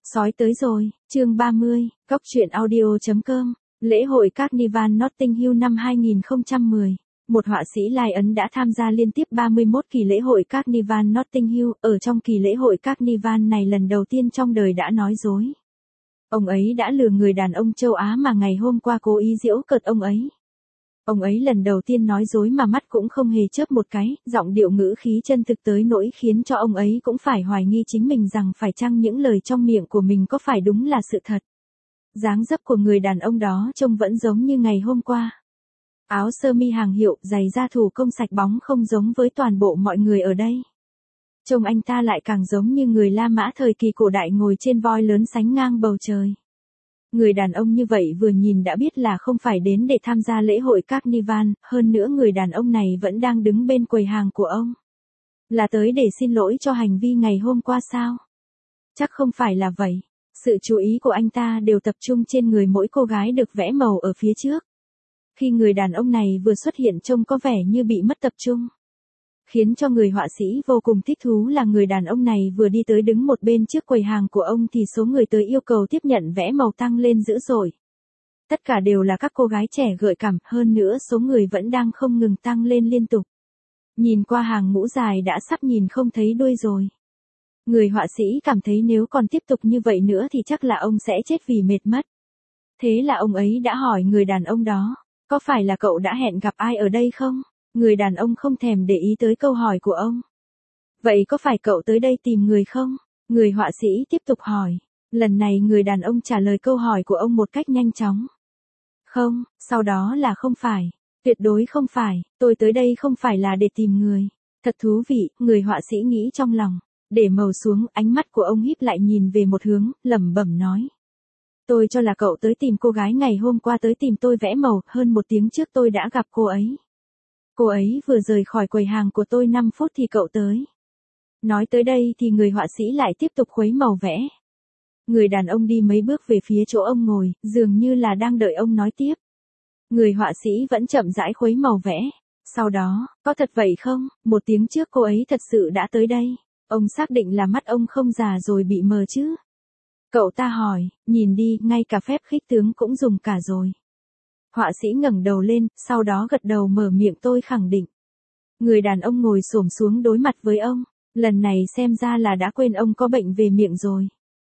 Sói tới rồi, chương 30, Cóc truyện audio.com, lễ hội Carnival Notting Hill năm 2010. Một họa sĩ Lai Ấn đã tham gia liên tiếp 31 kỳ lễ hội Carnival Notting Hill, ở trong kỳ lễ hội Carnival này lần đầu tiên trong đời đã nói dối. Ông ấy đã lừa người đàn ông châu Á mà ngày hôm qua cố ý giễu cợt ông ấy. Ông ấy lần đầu tiên nói dối mà mắt cũng không hề chớp một cái, giọng điệu ngữ khí chân thực tới nỗi khiến cho ông ấy cũng phải hoài nghi chính mình rằng phải chăng những lời trong miệng của mình có phải đúng là sự thật. Dáng dấp của người đàn ông đó trông vẫn giống như ngày hôm qua. Áo sơ mi hàng hiệu, giày da thủ công sạch bóng không giống với toàn bộ mọi người ở đây. Trông anh ta lại càng giống như người La Mã thời kỳ cổ đại ngồi trên voi lớn sánh ngang bầu trời. Người đàn ông như vậy vừa nhìn đã biết là không phải đến để tham gia lễ hội Carnival, hơn nữa người đàn ông này vẫn đang đứng bên quầy hàng của ông. Là tới để xin lỗi cho hành vi ngày hôm qua sao? Chắc không phải là vậy. Sự chú ý của anh ta đều tập trung trên người mỗi cô gái được vẽ màu ở phía trước. Khi người đàn ông này vừa xuất hiện trông có vẻ như bị mất tập trung. Khiến cho người họa sĩ vô cùng thích thú là người đàn ông này vừa đi tới đứng một bên trước quầy hàng của ông thì số người tới yêu cầu tiếp nhận vẽ màu tăng lên dữ dội. Tất cả đều là các cô gái trẻ gợi cảm, hơn nữa số người vẫn đang không ngừng tăng lên liên tục. Nhìn qua hàng ngũ dài đã sắp nhìn không thấy đuôi rồi. Người họa sĩ cảm thấy nếu còn tiếp tục như vậy nữa thì chắc là ông sẽ chết vì mệt mất. Thế là ông ấy đã hỏi người đàn ông đó, có phải là cậu đã hẹn gặp ai ở đây không? Người đàn ông không thèm để ý tới câu hỏi của ông. Vậy có phải cậu tới đây tìm người không? Người họa sĩ tiếp tục hỏi. Lần này người đàn ông trả lời câu hỏi của ông một cách nhanh chóng. Không, sau đó là không phải. Tuyệt đối không phải, tôi tới đây không phải là để tìm người. Thật thú vị, người họa sĩ nghĩ trong lòng. Để màu xuống, ánh mắt của ông híp lại nhìn về một hướng, lẩm bẩm nói. Tôi cho là cậu tới tìm cô gái ngày hôm qua tới tìm tôi vẽ màu, hơn 1 tiếng trước tôi đã gặp cô ấy. Cô ấy vừa rời khỏi quầy hàng của tôi 5 phút thì cậu tới. Nói tới đây thì người họa sĩ lại tiếp tục khuấy màu vẽ. Người đàn ông đi mấy bước về phía chỗ ông ngồi, dường như là đang đợi ông nói tiếp. Người họa sĩ vẫn chậm rãi khuấy màu vẽ. Sau đó, có thật vậy không? 1 tiếng trước cô ấy thật sự đã tới đây. Ông xác định là mắt ông không già rồi bị mờ chứ? Cậu ta hỏi, nhìn đi, ngay cả phép khích tướng cũng dùng cả rồi. Họa sĩ ngẩng đầu lên, sau đó gật đầu mở miệng tôi khẳng định. Người đàn ông ngồi xổm xuống đối mặt với ông, lần này xem ra là đã quên ông có bệnh về miệng rồi.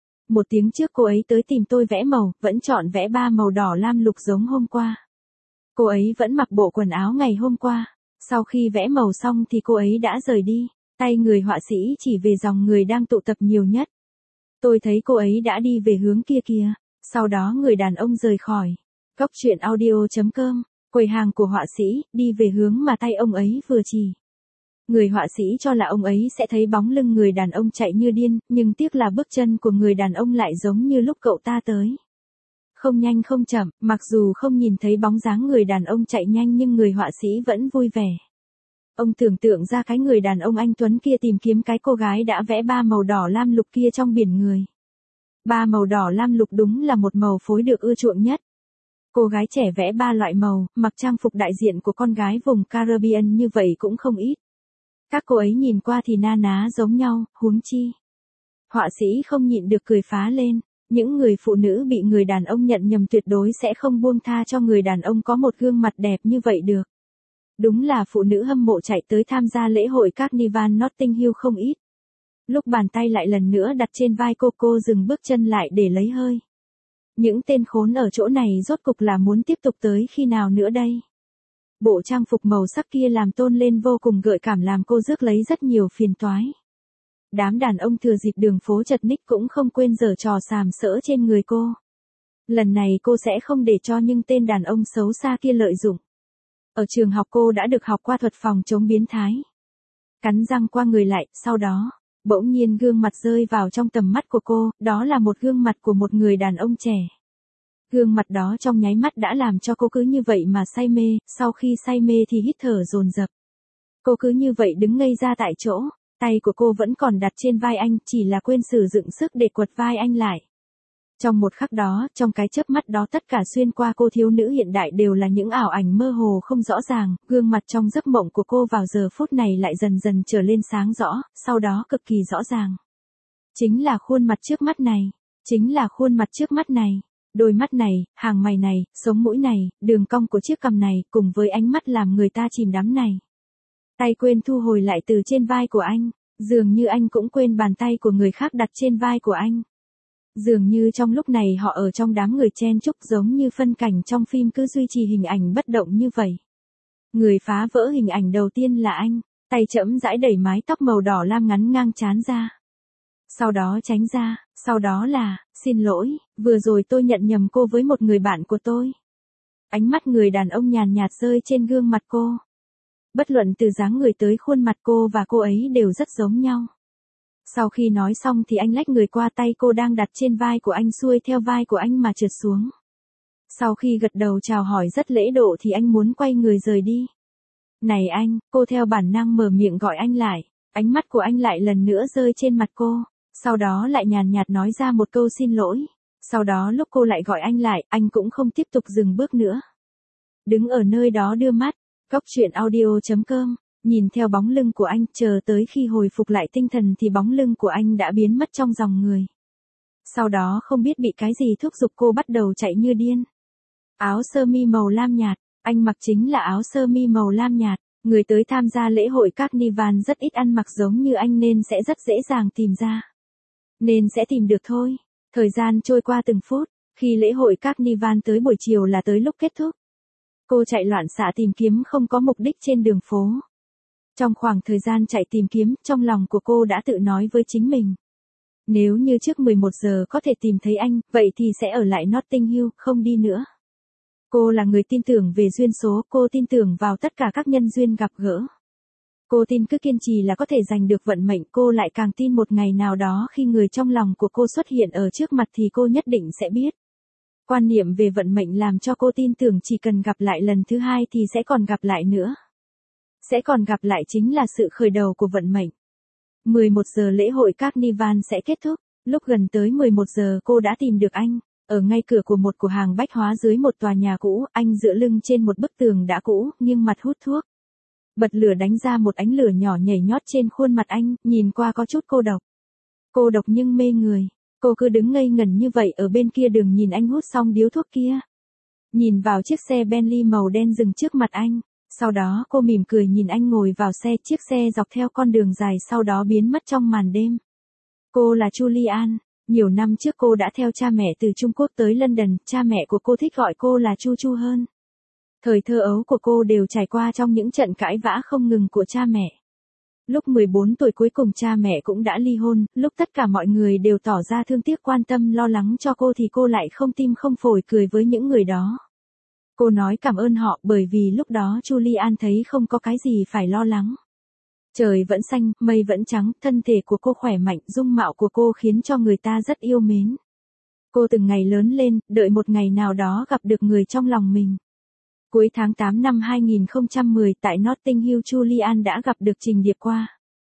1 tiếng trước cô ấy tới tìm tôi vẽ màu, vẫn chọn vẽ 3 màu đỏ lam lục giống hôm qua. Cô ấy vẫn mặc bộ quần áo ngày hôm qua, sau khi vẽ màu xong thì cô ấy đã rời đi, tay người họa sĩ chỉ về dòng người đang tụ tập nhiều nhất. Tôi thấy cô ấy đã đi về hướng kia kìa, sau đó người đàn ông rời khỏi. Cóc truyện audio.com, quầy hàng của họa sĩ, đi về hướng mà tay ông ấy vừa chỉ. Người họa sĩ cho là ông ấy sẽ thấy bóng lưng người đàn ông chạy như điên, nhưng tiếc là bước chân của người đàn ông lại giống như lúc cậu ta tới. Không nhanh không chậm, mặc dù không nhìn thấy bóng dáng người đàn ông chạy nhanh nhưng người họa sĩ vẫn vui vẻ. Ông tưởng tượng ra cái người đàn ông anh Tuấn kia tìm kiếm cái cô gái đã vẽ 3 màu đỏ lam lục kia trong biển người. 3 màu đỏ lam lục đúng là một màu phối được ưa chuộng nhất. Cô gái trẻ vẽ 3 loại màu, mặc trang phục đại diện của con gái vùng Caribbean như vậy cũng không ít. Các cô ấy nhìn qua thì na ná giống nhau, huống chi. Họa sĩ không nhịn được cười phá lên, những người phụ nữ bị người đàn ông nhận nhầm tuyệt đối sẽ không buông tha cho người đàn ông có một gương mặt đẹp như vậy được. Đúng là phụ nữ hâm mộ chạy tới tham gia lễ hội Carnival Notting Hill không ít. Lúc bàn tay lại lần nữa đặt trên vai cô dừng bước chân lại để lấy hơi. Những tên khốn ở chỗ này rốt cục là muốn tiếp tục tới khi nào nữa đây? Bộ trang phục màu sắc kia làm tôn lên vô cùng gợi cảm làm cô rước lấy rất nhiều phiền toái. Đám đàn ông thừa dịp đường phố chật ních cũng không quên giở trò sàm sỡ trên người cô. Lần này cô sẽ không để cho những tên đàn ông xấu xa kia lợi dụng. Ở trường học cô đã được học qua thuật phòng chống biến thái. Cắn răng qua người lại, sau đó, bỗng nhiên gương mặt rơi vào trong tầm mắt của cô, đó là một gương mặt của một người đàn ông trẻ. Gương mặt đó trong nháy mắt đã làm cho cô cứ như vậy mà say mê, sau khi say mê thì hít thở dồn dập. Cô cứ như vậy đứng ngây ra tại chỗ, tay của cô vẫn còn đặt trên vai anh, chỉ là quên sử dụng sức để quật vai anh lại. Trong một khắc đó, trong cái chớp mắt đó tất cả xuyên qua cô thiếu nữ hiện đại đều là những ảo ảnh mơ hồ không rõ ràng, gương mặt trong giấc mộng của cô vào giờ phút này lại dần dần trở lên sáng rõ, sau đó cực kỳ rõ ràng. Chính là khuôn mặt trước mắt này. Chính là khuôn mặt trước mắt này, đôi mắt này, hàng mày này, sống mũi này, đường cong của chiếc cằm này, cùng với ánh mắt làm người ta chìm đắm này. Tay quên thu hồi lại từ trên vai của anh, dường như anh cũng quên bàn tay của người khác đặt trên vai của anh. Dường như trong lúc này họ ở trong đám người chen chúc giống như phân cảnh trong phim cứ duy trì hình ảnh bất động như vậy. Người phá vỡ hình ảnh đầu tiên là anh, tay chậm rãi đẩy mái tóc màu đỏ lam ngắn ngang trán ra. Sau đó tránh ra, sau đó là, xin lỗi, vừa rồi tôi nhận nhầm cô với một người bạn của tôi. Ánh mắt người đàn ông nhàn nhạt rơi trên gương mặt cô. Bất luận từ dáng người tới khuôn mặt cô và cô ấy đều rất giống nhau. Sau khi nói xong thì anh lách người qua tay cô đang đặt trên vai của anh xuôi theo vai của anh mà trượt xuống. Sau khi gật đầu chào hỏi rất lễ độ thì anh muốn quay người rời đi. Này anh, cô theo bản năng mở miệng gọi anh lại, ánh mắt của anh lại lần nữa rơi trên mặt cô, sau đó lại nhàn nhạt nói ra một câu xin lỗi. Sau đó lúc cô lại gọi anh lại, anh cũng không tiếp tục dừng bước nữa. Đứng ở nơi đó đưa mắt, Góc truyện audio.com, nhìn theo bóng lưng của anh, chờ tới khi hồi phục lại tinh thần thì bóng lưng của anh đã biến mất trong dòng người. Sau đó không biết bị cái gì thúc giục cô bắt đầu chạy như điên. Áo sơ mi màu lam nhạt, anh mặc chính là áo sơ mi màu lam nhạt, người tới tham gia lễ hội Carnival rất ít ăn mặc giống như anh nên sẽ rất dễ dàng tìm ra. Nên sẽ tìm được thôi. Thời gian trôi qua từng phút, khi lễ hội Carnival tới buổi chiều là tới lúc kết thúc. Cô chạy loạn xạ tìm kiếm không có mục đích trên đường phố. Trong khoảng thời gian chạy tìm kiếm, trong lòng của cô đã tự nói với chính mình. Nếu như trước 11 giờ có thể tìm thấy anh, vậy thì sẽ ở lại Notting Hill, không đi nữa. Cô là người tin tưởng về duyên số, cô tin tưởng vào tất cả các nhân duyên gặp gỡ. Cô tin cứ kiên trì là có thể giành được vận mệnh, cô lại càng tin một ngày nào đó khi người trong lòng của cô xuất hiện ở trước mặt thì cô nhất định sẽ biết. Quan niệm về vận mệnh làm cho cô tin tưởng chỉ cần gặp lại lần thứ hai thì sẽ còn gặp lại nữa. Sẽ còn gặp lại chính là sự khởi đầu của vận mệnh. 11 giờ lễ hội Carnival sẽ kết thúc, lúc gần tới 11 giờ cô đã tìm được anh, ở ngay cửa của một cửa hàng bách hóa dưới một tòa nhà cũ, anh dựa lưng trên một bức tường đã cũ, nghiêng mặt hút thuốc. Bật lửa đánh ra một ánh lửa nhỏ nhảy nhót trên khuôn mặt anh, nhìn qua có chút cô độc. Cô độc nhưng mê người. Cô cứ đứng ngây ngẩn như vậy ở bên kia đường nhìn anh hút xong điếu thuốc kia. Nhìn vào chiếc xe Bentley màu đen dừng trước mặt anh. Sau đó cô mỉm cười nhìn anh ngồi vào xe, chiếc xe dọc theo con đường dài sau đó biến mất trong màn đêm. Cô là Julian. Nhiều năm trước cô đã theo cha mẹ từ Trung Quốc tới London, cha mẹ của cô thích gọi cô là Chu Chu hơn. Thời thơ ấu của cô đều trải qua trong những trận cãi vã không ngừng của cha mẹ. Lúc 14 tuổi cuối cùng cha mẹ cũng đã ly hôn, lúc tất cả mọi người đều tỏ ra thương tiếc quan tâm lo lắng cho cô thì cô lại không tim không phổi cười với những người đó. Cô nói cảm ơn họ bởi vì lúc đó Julian thấy không có cái gì phải lo lắng. Trời vẫn xanh, mây vẫn trắng, thân thể của cô khỏe mạnh, dung mạo của cô khiến cho người ta rất yêu mến. Cô từng ngày lớn lên, đợi một ngày nào đó gặp được người trong lòng mình. Cuối tháng 8 năm 2010 tại Notting Hill Julian đã gặp được Trình Điệp Qua.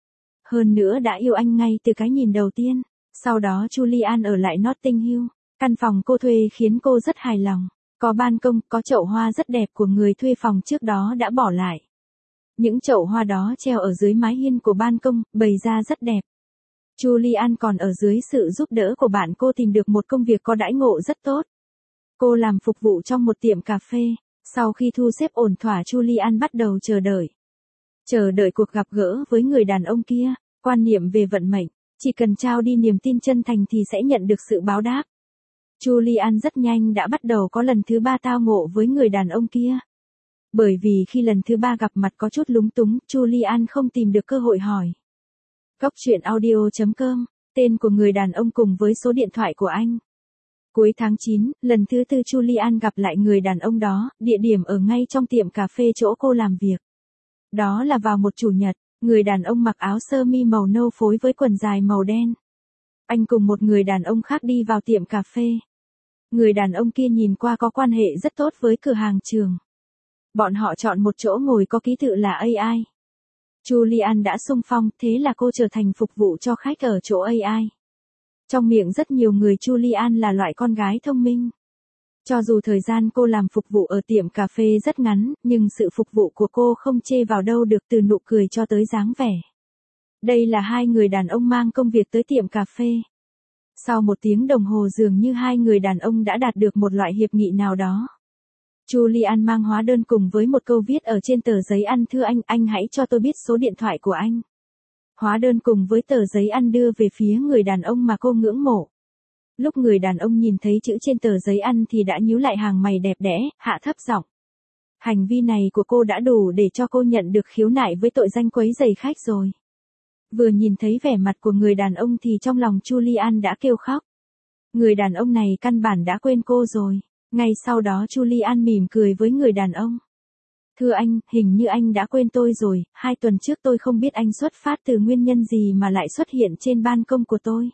Hơn nữa đã yêu anh ngay từ cái nhìn đầu tiên. Sau đó Julian ở lại Notting Hill. Căn phòng cô thuê khiến cô rất hài lòng. Có ban công, có chậu hoa rất đẹp của người thuê phòng trước đó đã bỏ lại. Những chậu hoa đó treo ở dưới mái hiên của ban công, bày ra rất đẹp. Julian còn ở dưới sự giúp đỡ của bạn cô tìm được một công việc có đãi ngộ rất tốt. Cô làm phục vụ trong một tiệm cà phê. Sau khi thu xếp ổn thỏa Julian bắt đầu chờ đợi. Chờ đợi cuộc gặp gỡ với người đàn ông kia, quan niệm về vận mệnh, chỉ cần trao đi niềm tin chân thành thì sẽ nhận được sự báo đáp. Julian rất nhanh đã bắt đầu có lần thứ 3 tao ngộ với người đàn ông kia. Bởi vì khi lần thứ 3 gặp mặt có chút lúng túng, Julian không tìm được cơ hội hỏi. Góc truyện audio.com, tên của người đàn ông cùng với số điện thoại của anh. Cuối tháng 9, lần thứ 4 Julian gặp lại người đàn ông đó, địa điểm ở ngay trong tiệm cà phê chỗ cô làm việc. Đó là vào một chủ nhật, người đàn ông mặc áo sơ mi màu nâu phối với quần dài màu đen. Anh cùng một người đàn ông khác đi vào tiệm cà phê. Người đàn ông kia nhìn qua có quan hệ rất tốt với cửa hàng trường. Bọn họ chọn một chỗ ngồi có ký tự là AI. Julian đã xung phong, thế là cô trở thành phục vụ cho khách ở chỗ AI. Trong miệng rất nhiều người Julian là loại con gái thông minh. Cho dù thời gian cô làm phục vụ ở tiệm cà phê rất ngắn, nhưng sự phục vụ của cô không chê vào đâu được từ nụ cười cho tới dáng vẻ. Đây là hai người đàn ông mang công việc tới tiệm cà phê. Sau 1 tiếng đồng hồ dường như hai người đàn ông đã đạt được một loại hiệp nghị nào đó. Julian mang hóa đơn cùng với một câu viết ở trên tờ giấy ăn: thưa anh hãy cho tôi biết số điện thoại của anh. Hóa đơn cùng với tờ giấy ăn đưa về phía người đàn ông mà cô ngưỡng mộ. Lúc người đàn ông nhìn thấy chữ trên tờ giấy ăn thì đã nhíu lại hàng mày đẹp đẽ, hạ thấp giọng. Hành vi này của cô đã đủ để cho cô nhận được khiếu nại với tội danh quấy rầy khách rồi. Vừa nhìn thấy vẻ mặt của người đàn ông thì trong lòng Julian đã kêu khóc. Người đàn ông này căn bản đã quên cô rồi. Ngay sau đó Julian mỉm cười với người đàn ông. Thưa anh, hình như anh đã quên tôi rồi, 2 tuần trước tôi không biết anh xuất phát từ nguyên nhân gì mà lại xuất hiện trên ban công của tôi.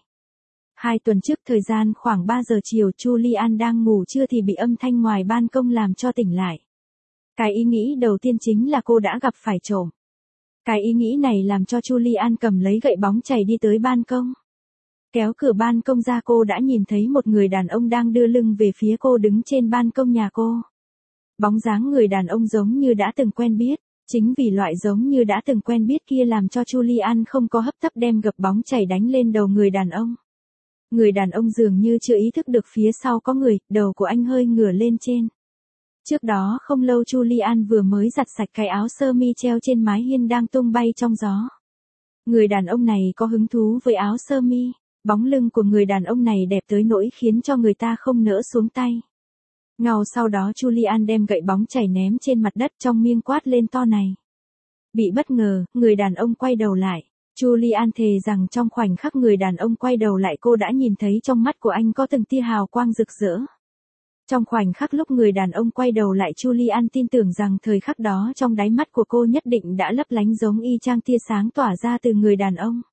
2 tuần trước thời gian khoảng 3 giờ chiều Julian đang ngủ trưa thì bị âm thanh ngoài ban công làm cho tỉnh lại. Cái ý nghĩ đầu tiên chính là cô đã gặp phải trộm. Cái ý nghĩ này làm cho Julian cầm lấy gậy bóng chày đi tới ban công. Kéo cửa ban công ra cô đã nhìn thấy một người đàn ông đang đưa lưng về phía cô đứng trên ban công nhà cô. Bóng dáng người đàn ông giống như đã từng quen biết, chính vì loại giống như đã từng quen biết kia làm cho Julian không có hấp tấp đem gập bóng chày đánh lên đầu người đàn ông. Người đàn ông dường như chưa ý thức được phía sau có người, đầu của anh hơi ngửa lên trên. Trước đó không lâu Julian vừa mới giặt sạch cái áo sơ mi treo trên mái hiên đang tung bay trong gió. Người đàn ông này có hứng thú với áo sơ mi, bóng lưng của người đàn ông này đẹp tới nỗi khiến cho người ta không nỡ xuống tay. Ngào sau đó Julian đem gậy bóng chày ném trên mặt đất trong miệng quát lên to này. Bị bất ngờ, người đàn ông quay đầu lại. Julian thề rằng trong khoảnh khắc người đàn ông quay đầu lại cô đã nhìn thấy trong mắt của anh có từng tia hào quang rực rỡ. Trong khoảnh khắc lúc người đàn ông quay đầu lại Julian tin tưởng rằng thời khắc đó trong đáy mắt của cô nhất định đã lấp lánh giống y chang tia sáng tỏa ra từ người đàn ông.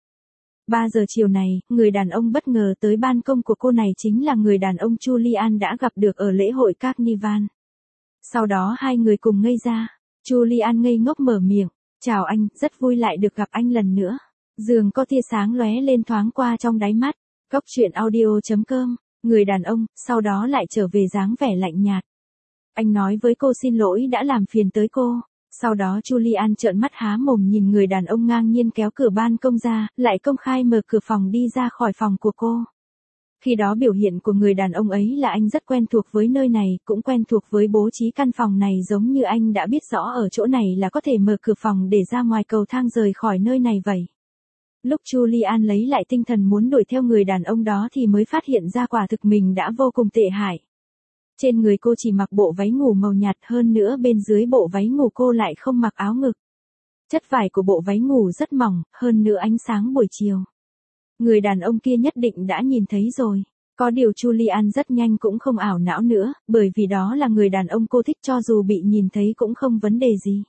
3 giờ chiều này, người đàn ông bất ngờ tới ban công của cô này chính là người đàn ông Julian đã gặp được ở lễ hội Carnival. Sau đó hai người cùng ngây ra. Julian ngây ngốc mở miệng. Chào anh, rất vui lại được gặp anh lần nữa. Dường có tia sáng lóe lên thoáng qua trong đáy mắt. Cốc truyện audio.com. Người đàn ông, sau đó lại trở về dáng vẻ lạnh nhạt. Anh nói với cô xin lỗi đã làm phiền tới cô. Sau đó Julian trợn mắt há mồm nhìn người đàn ông ngang nhiên kéo cửa ban công ra, lại công khai mở cửa phòng đi ra khỏi phòng của cô. Khi đó biểu hiện của người đàn ông ấy là anh rất quen thuộc với nơi này, cũng quen thuộc với bố trí căn phòng này giống như anh đã biết rõ ở chỗ này là có thể mở cửa phòng để ra ngoài cầu thang rời khỏi nơi này vậy. Lúc Julian lấy lại tinh thần muốn đuổi theo người đàn ông đó thì mới phát hiện ra quả thực mình đã vô cùng tệ hại. Trên người cô chỉ mặc bộ váy ngủ màu nhạt, hơn nữa bên dưới bộ váy ngủ cô lại không mặc áo ngực. Chất vải của bộ váy ngủ rất mỏng, hơn nữa ánh sáng buổi chiều. Người đàn ông kia nhất định đã nhìn thấy rồi. Có điều Julian rất nhanh cũng không ảo não nữa, bởi vì đó là người đàn ông cô thích cho dù bị nhìn thấy cũng không vấn đề gì.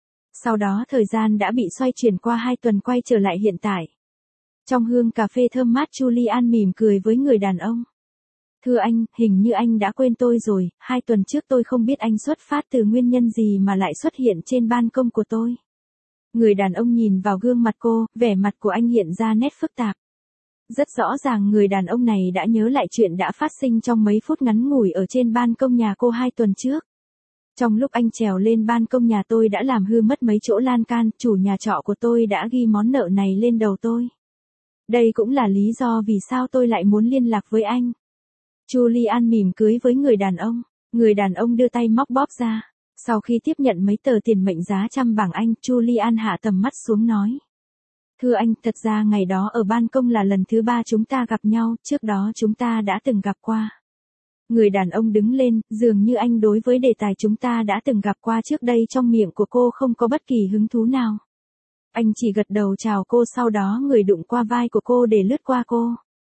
Sau đó thời gian đã bị xoay chuyển qua 2 tuần quay trở lại hiện tại. Trong hương cà phê thơm mát Julian mỉm cười với người đàn ông. Thưa anh, hình như anh đã quên tôi rồi, 2 tuần trước tôi không biết anh xuất phát từ nguyên nhân gì mà lại xuất hiện trên ban công của tôi. Người đàn ông nhìn vào gương mặt cô, vẻ mặt của anh hiện ra nét phức tạp. Rất rõ ràng người đàn ông này đã nhớ lại chuyện đã phát sinh trong mấy phút ngắn ngủi ở trên ban công nhà cô 2 tuần trước. Trong lúc anh trèo lên ban công nhà tôi đã làm hư mất mấy chỗ lan can, chủ nhà trọ của tôi đã ghi món nợ này lên đầu tôi. Đây cũng là lý do vì sao tôi lại muốn liên lạc với anh. Julian mỉm cười với người đàn ông. Người đàn ông đưa tay móc bóp ra. Sau khi tiếp nhận mấy tờ tiền mệnh giá $100 Anh, Julian hạ tầm mắt xuống nói. Thưa anh, thật ra ngày đó ở ban công là lần thứ 3 chúng ta gặp nhau, trước đó chúng ta đã từng gặp qua. Người đàn ông đứng lên, dường như anh đối với đề tài chúng ta đã từng gặp qua trước đây trong miệng của cô không có bất kỳ hứng thú nào. Anh chỉ gật đầu chào cô, sau đó người đụng qua vai của cô để lướt qua cô.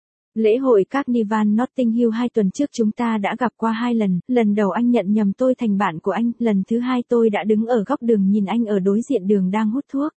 Lễ hội Carnival Notting Hill 2 tuần trước chúng ta đã gặp qua 2 lần, lần đầu anh nhận nhầm tôi thành bạn của anh, lần thứ 2 tôi đã đứng ở góc đường nhìn anh ở đối diện đường đang hút thuốc.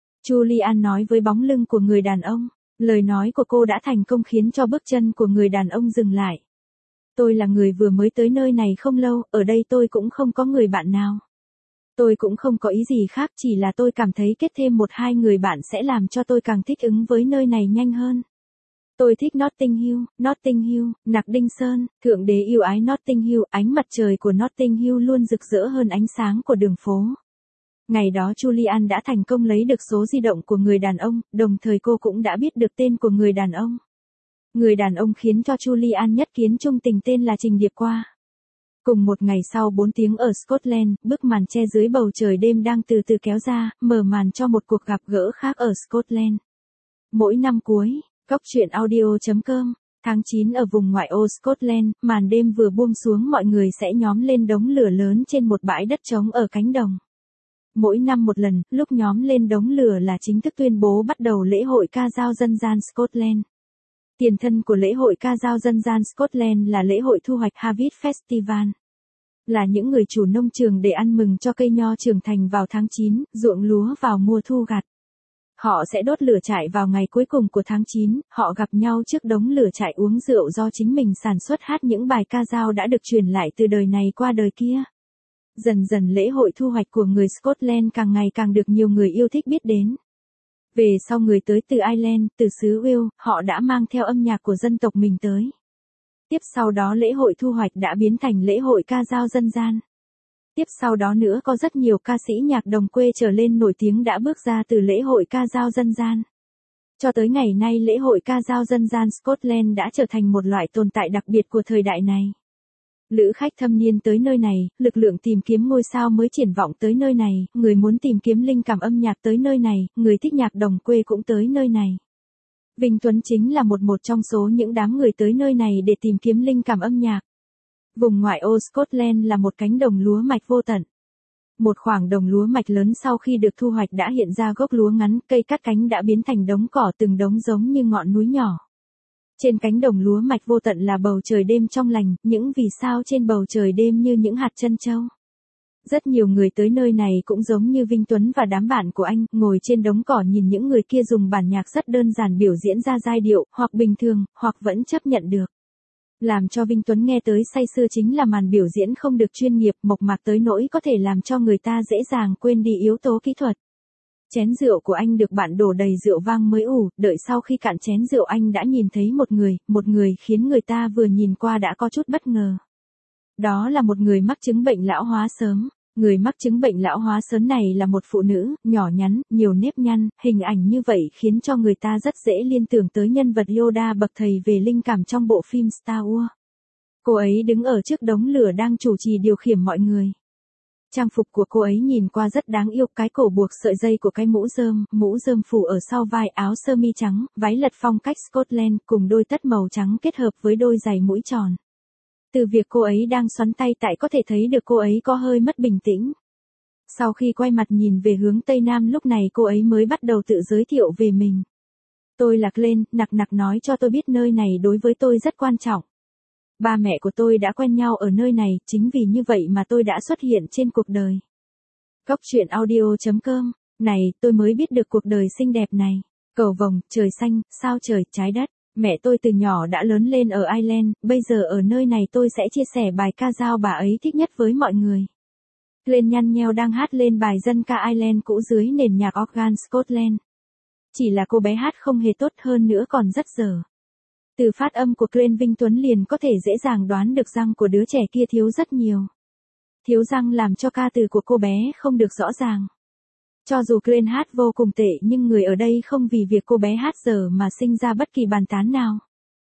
Julian nói với bóng lưng của người đàn ông, lời nói của cô đã thành công khiến cho bước chân của người đàn ông dừng lại. Tôi là người vừa mới tới nơi này không lâu, ở đây tôi cũng không có người bạn nào. Tôi cũng không có ý gì khác, chỉ là tôi cảm thấy kết thêm 1-2 người bạn sẽ làm cho tôi càng thích ứng với nơi này nhanh hơn. Tôi thích Notting Hill, Nặc Đinh Sơn, Thượng Đế yêu ái Notting Hill, ánh mặt trời của Notting Hill luôn rực rỡ hơn ánh sáng của đường phố. Ngày đó Julian đã thành công lấy được số di động của người đàn ông, đồng thời cô cũng đã biết được tên của người đàn ông. Người đàn ông khiến cho Julian nhất kiến trung tình tên là Trình Điệp qua. Cùng một ngày sau 4 tiếng ở Scotland, bức màn che dưới bầu trời đêm đang từ từ kéo ra, mở màn cho một cuộc gặp gỡ khác ở Scotland. Mỗi năm cuối, Cóc truyện audio.com, tháng 9 ở vùng ngoại ô Scotland, màn đêm vừa buông xuống mọi người sẽ nhóm lên đống lửa lớn trên một bãi đất trống ở cánh đồng. Mỗi năm một lần, lúc nhóm lên đống lửa là chính thức tuyên bố bắt đầu lễ hội ca dao dân gian Scotland. Tiền thân của lễ hội ca dao dân gian Scotland là lễ hội thu hoạch Harvest Festival. Là những người chủ nông trường để ăn mừng cho cây nho trưởng thành vào tháng 9, ruộng lúa vào mùa thu gặt. Họ sẽ đốt lửa trại vào ngày cuối cùng của tháng 9, họ gặp nhau trước đống lửa trại uống rượu do chính mình sản xuất hát những bài ca dao đã được truyền lại từ đời này qua đời kia. Dần dần lễ hội thu hoạch của người Scotland càng ngày càng được nhiều người yêu thích biết đến. Về sau người tới từ Ireland, từ xứ Wales, họ đã mang theo âm nhạc của dân tộc mình tới. Tiếp sau đó lễ hội thu hoạch đã biến thành lễ hội ca dao dân gian. Tiếp sau đó nữa có rất nhiều ca sĩ nhạc đồng quê trở lên nổi tiếng đã bước ra từ lễ hội ca dao dân gian. Cho tới ngày nay lễ hội ca dao dân gian Scotland đã trở thành một loại tồn tại đặc biệt của thời đại này. Lữ khách thâm niên tới nơi này, lực lượng tìm kiếm ngôi sao mới triển vọng tới nơi này, người muốn tìm kiếm linh cảm âm nhạc tới nơi này, người thích nhạc đồng quê cũng tới nơi này. Vinh Tuấn chính là một trong số những đám người tới nơi này để tìm kiếm linh cảm âm nhạc. Vùng ngoại ô Scotland là một cánh đồng lúa mạch vô tận. Một khoảng đồng lúa mạch lớn sau khi được thu hoạch đã hiện ra gốc lúa ngắn, cây cắt cánh đã biến thành đống cỏ từng đống giống như ngọn núi nhỏ. Trên cánh đồng lúa mạch vô tận là bầu trời đêm trong lành, những vì sao trên bầu trời đêm như những hạt trân châu. Rất nhiều người tới nơi này cũng giống như Vinh Tuấn và đám bạn của anh, ngồi trên đống cỏ nhìn những người kia dùng bản nhạc rất đơn giản biểu diễn ra giai điệu, hoặc bình thường, hoặc vẫn chấp nhận được. Làm cho Vinh Tuấn nghe tới say sưa chính là màn biểu diễn không được chuyên nghiệp, mộc mạc tới nỗi có thể làm cho người ta dễ dàng quên đi yếu tố kỹ thuật. Chén rượu của anh được bạn đổ đầy rượu vang mới ủ, đợi sau khi cạn chén rượu anh đã nhìn thấy một người khiến người ta vừa nhìn qua đã có chút bất ngờ. Đó là một người mắc chứng bệnh lão hóa sớm. Người mắc chứng bệnh lão hóa sớm này là một phụ nữ, nhỏ nhắn, nhiều nếp nhăn, hình ảnh như vậy khiến cho người ta rất dễ liên tưởng tới nhân vật Yoda bậc thầy về linh cảm trong bộ phim Star Wars. Cô ấy đứng ở trước đống lửa đang chủ trì điều khiển mọi người. Trang phục của cô ấy nhìn qua rất đáng yêu, cái cổ buộc sợi dây của cái mũ rơm phủ ở sau vai, áo sơ mi trắng, váy lật phong cách Scotland cùng đôi tất màu trắng kết hợp với đôi giày mũi tròn. Từ việc cô ấy đang xoắn tay tại có thể thấy được cô ấy có hơi mất bình tĩnh. Sau khi quay mặt nhìn về hướng Tây Nam lúc này cô ấy mới bắt đầu tự giới thiệu về mình. Tôi là Glenn, nặc nói cho tôi biết nơi này đối với tôi rất quan trọng. Ba mẹ của tôi đã quen nhau ở nơi này, chính vì như vậy mà tôi đã xuất hiện trên cuộc đời. Cóc truyện audio.com, này, tôi mới biết được cuộc đời xinh đẹp này. Cầu vồng, trời xanh, sao trời, trái đất. Mẹ tôi từ nhỏ đã lớn lên ở Ireland, bây giờ ở nơi này tôi sẽ chia sẻ bài ca dao bà ấy thích nhất với mọi người. Glenn nhăn nheo đang hát lên bài dân ca Ireland cũ dưới nền nhạc organ Scotland. Chỉ là cô bé hát không hề tốt, hơn nữa còn rất dở. Từ phát âm của Glenn, Vinh Tuấn liền có thể dễ dàng đoán được răng của đứa trẻ kia thiếu rất nhiều. Thiếu răng làm cho ca từ của cô bé không được rõ ràng. Cho dù Glenn hát vô cùng tệ nhưng người ở đây không vì việc cô bé hát dở mà sinh ra bất kỳ bàn tán nào.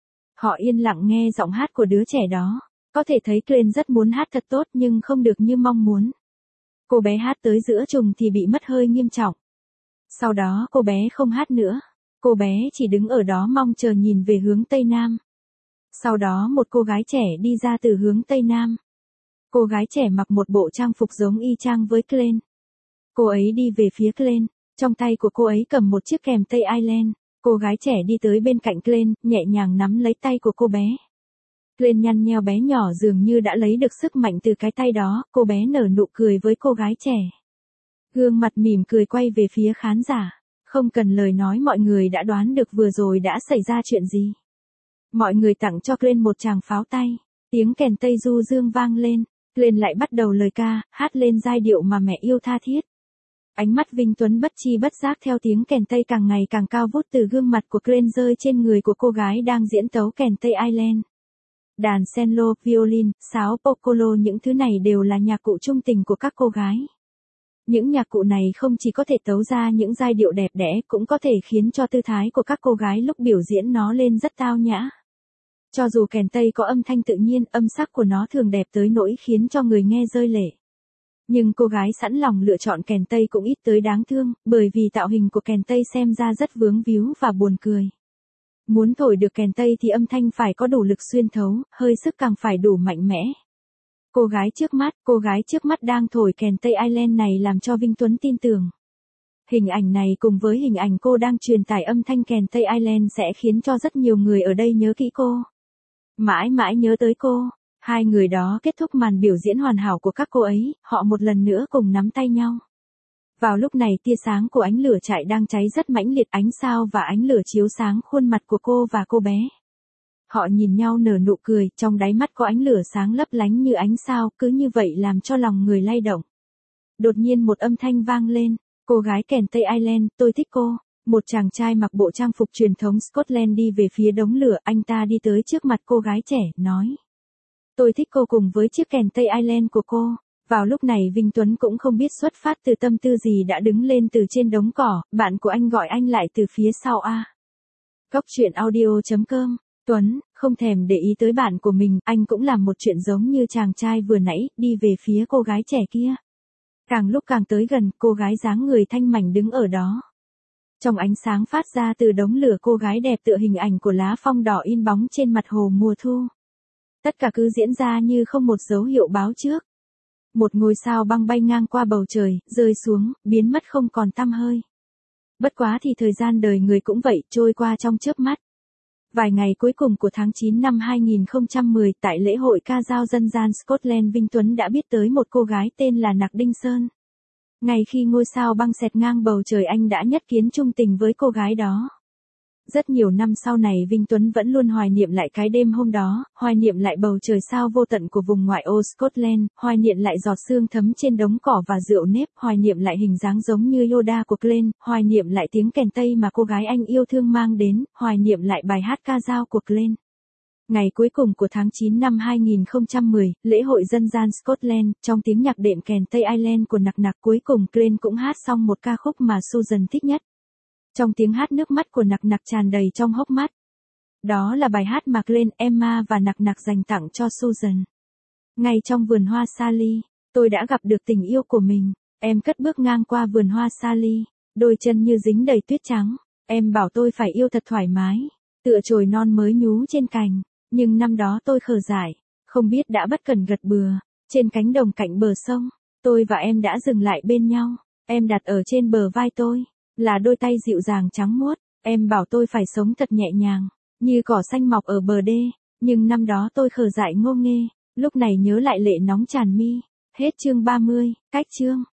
Họ yên lặng nghe giọng hát của đứa trẻ đó. Có thể thấy Glenn rất muốn hát thật tốt nhưng không được như mong muốn. Cô bé hát tới giữa chừng thì bị mất hơi nghiêm trọng. Sau đó cô bé không hát nữa. Cô bé chỉ đứng ở đó mong chờ nhìn về hướng Tây Nam. Sau đó một cô gái trẻ đi ra từ hướng Tây Nam. Cô gái trẻ mặc một bộ trang phục giống y chang với Glenn. Cô ấy đi về phía Glenn, trong tay của cô ấy cầm một chiếc kèm Tây Ireland. Cô gái trẻ đi tới bên cạnh Glenn, nhẹ nhàng nắm lấy tay của cô bé. Glenn nhăn nheo bé nhỏ dường như đã lấy được sức mạnh từ cái tay đó, cô bé nở nụ cười với cô gái trẻ. Gương mặt mỉm cười quay về phía khán giả. Không cần lời nói mọi người đã đoán được vừa rồi đã xảy ra chuyện gì. Mọi người tặng cho Glenn một tràng pháo tay, tiếng kèn Tây du dương vang lên, Glenn lại bắt đầu lời ca, hát lên giai điệu mà mẹ yêu tha thiết. Ánh mắt Vinh Tuấn bất chi bất giác theo tiếng kèn Tây càng ngày càng cao vút từ gương mặt của Glenn rơi trên người của cô gái đang diễn tấu kèn Tây Ireland. Đàn cello, violin, sáo piccolo, những thứ này đều là nhạc cụ trung tình của các cô gái. Những nhạc cụ này không chỉ có thể tấu ra những giai điệu đẹp đẽ, cũng có thể khiến cho tư thái của các cô gái lúc biểu diễn nó lên rất tao nhã. Cho dù kèn tây có âm thanh tự nhiên, âm sắc của nó thường đẹp tới nỗi khiến cho người nghe rơi lệ. Nhưng cô gái sẵn lòng lựa chọn kèn tây cũng ít tới đáng thương, bởi vì tạo hình của kèn tây xem ra rất vướng víu và buồn cười. Muốn thổi được kèn tây thì âm thanh phải có đủ lực xuyên thấu, hơi sức càng phải đủ mạnh mẽ. Cô gái trước mắt đang thổi kèn tây Ireland này làm cho Vinh Tuấn tin tưởng. Hình ảnh này cùng với hình ảnh cô đang truyền tải âm thanh kèn tây Ireland sẽ khiến cho rất nhiều người ở đây nhớ kỹ cô. Mãi mãi nhớ tới cô. Hai người đó kết thúc màn biểu diễn hoàn hảo của các cô ấy, họ một lần nữa cùng nắm tay nhau. Vào lúc này tia sáng của ánh lửa trại đang cháy rất mãnh liệt, ánh sao và ánh lửa chiếu sáng khuôn mặt của cô và cô bé. Họ nhìn nhau nở nụ cười, trong đáy mắt có ánh lửa sáng lấp lánh như ánh sao, cứ như vậy làm cho lòng người lay động. Đột nhiên một âm thanh vang lên, cô gái kèn tây Ireland, tôi thích cô. Một chàng trai mặc bộ trang phục truyền thống Scotland đi về phía đống lửa, anh ta đi tới trước mặt cô gái trẻ, nói. Tôi thích cô cùng với chiếc kèn tây Ireland của cô. Vào lúc này Vinh Tuấn cũng không biết xuất phát từ tâm tư gì đã đứng lên từ trên đống cỏ, bạn của anh gọi anh lại từ phía sau a. Góc truyện audio.com. Tuấn, không thèm để ý tới bạn của mình, anh cũng làm một chuyện giống như chàng trai vừa nãy, đi về phía cô gái trẻ kia. Càng lúc càng tới gần, cô gái dáng người thanh mảnh đứng ở đó. Trong ánh sáng phát ra từ đống lửa, cô gái đẹp tựa hình ảnh của lá phong đỏ in bóng trên mặt hồ mùa thu. Tất cả cứ diễn ra như không một dấu hiệu báo trước. Một ngôi sao băng bay ngang qua bầu trời, rơi xuống, biến mất không còn tăm hơi. Bất quá thì thời gian đời người cũng vậy, trôi qua trong chớp mắt. Vài ngày cuối cùng của tháng 9 năm 2010, tại lễ hội ca dao dân gian Scotland, Vinh Tuấn đã biết tới một cô gái tên là Nặc Đinh Sơn. Ngày khi ngôi sao băng xẹt ngang bầu trời, anh đã nhất kiến chung tình với cô gái đó. Rất nhiều năm sau này Vinh Tuấn vẫn luôn hoài niệm lại cái đêm hôm đó, hoài niệm lại bầu trời sao vô tận của vùng ngoại ô Scotland, hoài niệm lại giọt sương thấm trên đống cỏ và rượu nếp, hoài niệm lại hình dáng giống như Yoda của Glenn, hoài niệm lại tiếng kèn tây mà cô gái anh yêu thương mang đến, hoài niệm lại bài hát ca dao của Glenn. Ngày cuối cùng của tháng 9 năm 2010, lễ hội dân gian Scotland, trong tiếng nhạc đệm kèn tây Ireland của Nặc Nặc, cuối cùng Glenn cũng hát xong một ca khúc mà Susan thích nhất. Trong tiếng hát, nước mắt của Nặc Nặc tràn đầy trong hốc mắt. Đó là bài hát mà Glenn, Emma và Nặc Nặc dành tặng cho Susan. Ngay trong vườn hoa Sally, tôi đã gặp được tình yêu của mình. Em cất bước ngang qua vườn hoa Sally, đôi chân như dính đầy tuyết trắng. Em bảo tôi phải yêu thật thoải mái, tựa chồi non mới nhú trên cành. Nhưng năm đó tôi khờ dại, không biết đã bất cần gật bừa. Trên cánh đồng cạnh bờ sông, tôi và em đã dừng lại bên nhau. Em đặt ở trên bờ vai tôi, là đôi tay dịu dàng trắng muốt. Em bảo tôi phải sống thật nhẹ nhàng, như cỏ xanh mọc ở bờ đê. Nhưng năm đó tôi khờ dại ngô nghê, lúc này nhớ lại lệ nóng tràn mi. Hết chương 30, cách chương.